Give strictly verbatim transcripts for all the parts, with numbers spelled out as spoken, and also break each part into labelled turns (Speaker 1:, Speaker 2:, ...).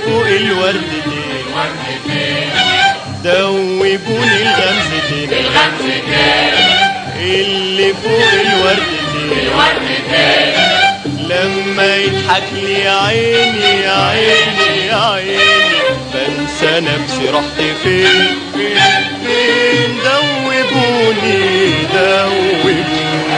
Speaker 1: فوق الوردتين دوبوني الغمزتين اللي فوق الوردتين لما يضحك لي يا عيني يا عيني يا عيني بنسى نفسي رحت فين فين فين دوبوني دوبوني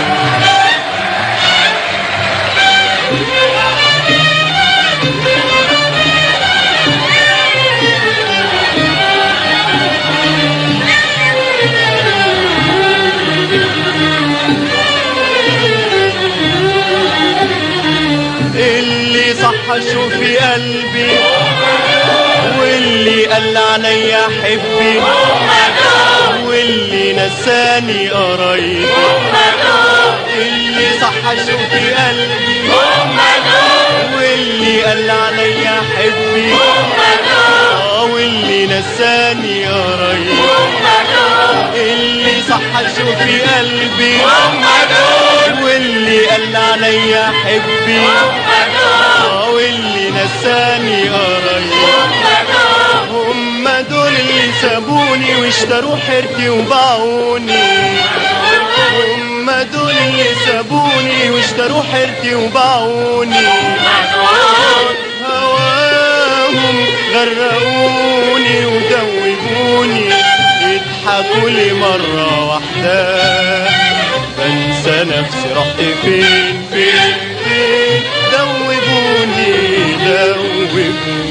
Speaker 1: اللي صح شوفي قلبي واللي قال عليا حبي واللي نساني قرايبي اللي صح شوفي قلبي واللي قال عليا حبي واللي نساني قرايبي اللي صح شوفي قلبي واللي قال عليا حبي واللي نساني قرايبي هم دول اللي سابوني واشتروا حيرتي وباعوني هم دول اللي سابوني واشتروا حيرتي وباعوني هواهم غرقوني ودوبوني يضحكوا لي مرة واحدة بنسى نفسي رحت فين فين فين دوبوني دوبوني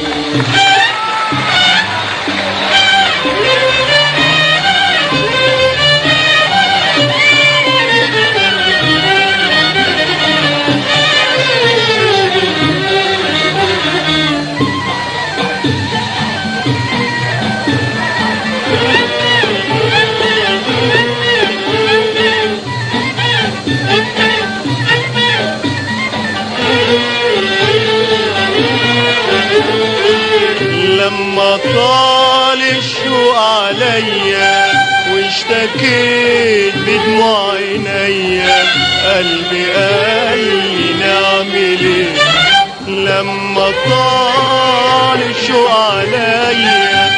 Speaker 1: لما طال الشوق عليا واشتكيت بدموع عينيا قلبي قال لي نعمل ايه لما طال الشوق عليا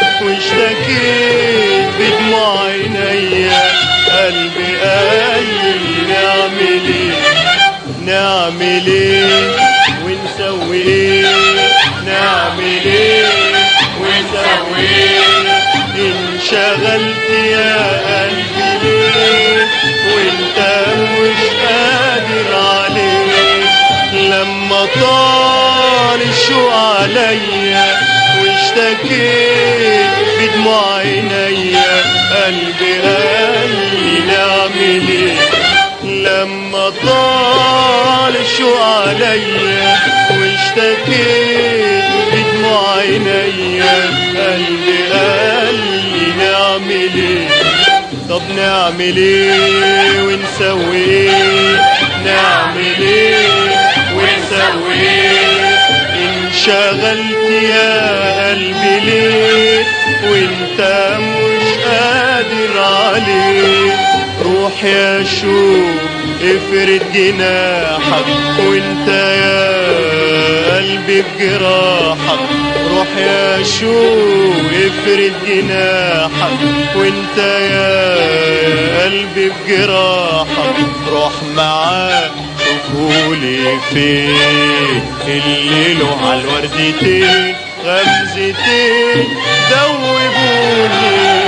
Speaker 1: واشتكيت بدموع عينيا قلبي قال لي نعمل ايه نعمل ايه ونسوي ايه نعمل ايه ونسوي ايه انشغلت يا قلبي ليه وانت مش قادر عليه لما طال الشوق عليا واشتكيت بدموع عينيا قلبي قال لي نعمل ايه لما طال الشوق عليا واشتكيت بدموع عينيا قلبي قال لي نعمل ايه طب نعمل ايه ونسوي ايه نعمل ايه ونسوي ايه انشغلت يا قلبي ليه وانت مش قادر عليه روح يا شوق افرد جناحك وانت يا قلبي بجراحك روح يا شوق افرد جناحك وانت يا قلبي بجراحك روح معاه شوفولي فين اللي له على الوردتين غمزتين دوبوني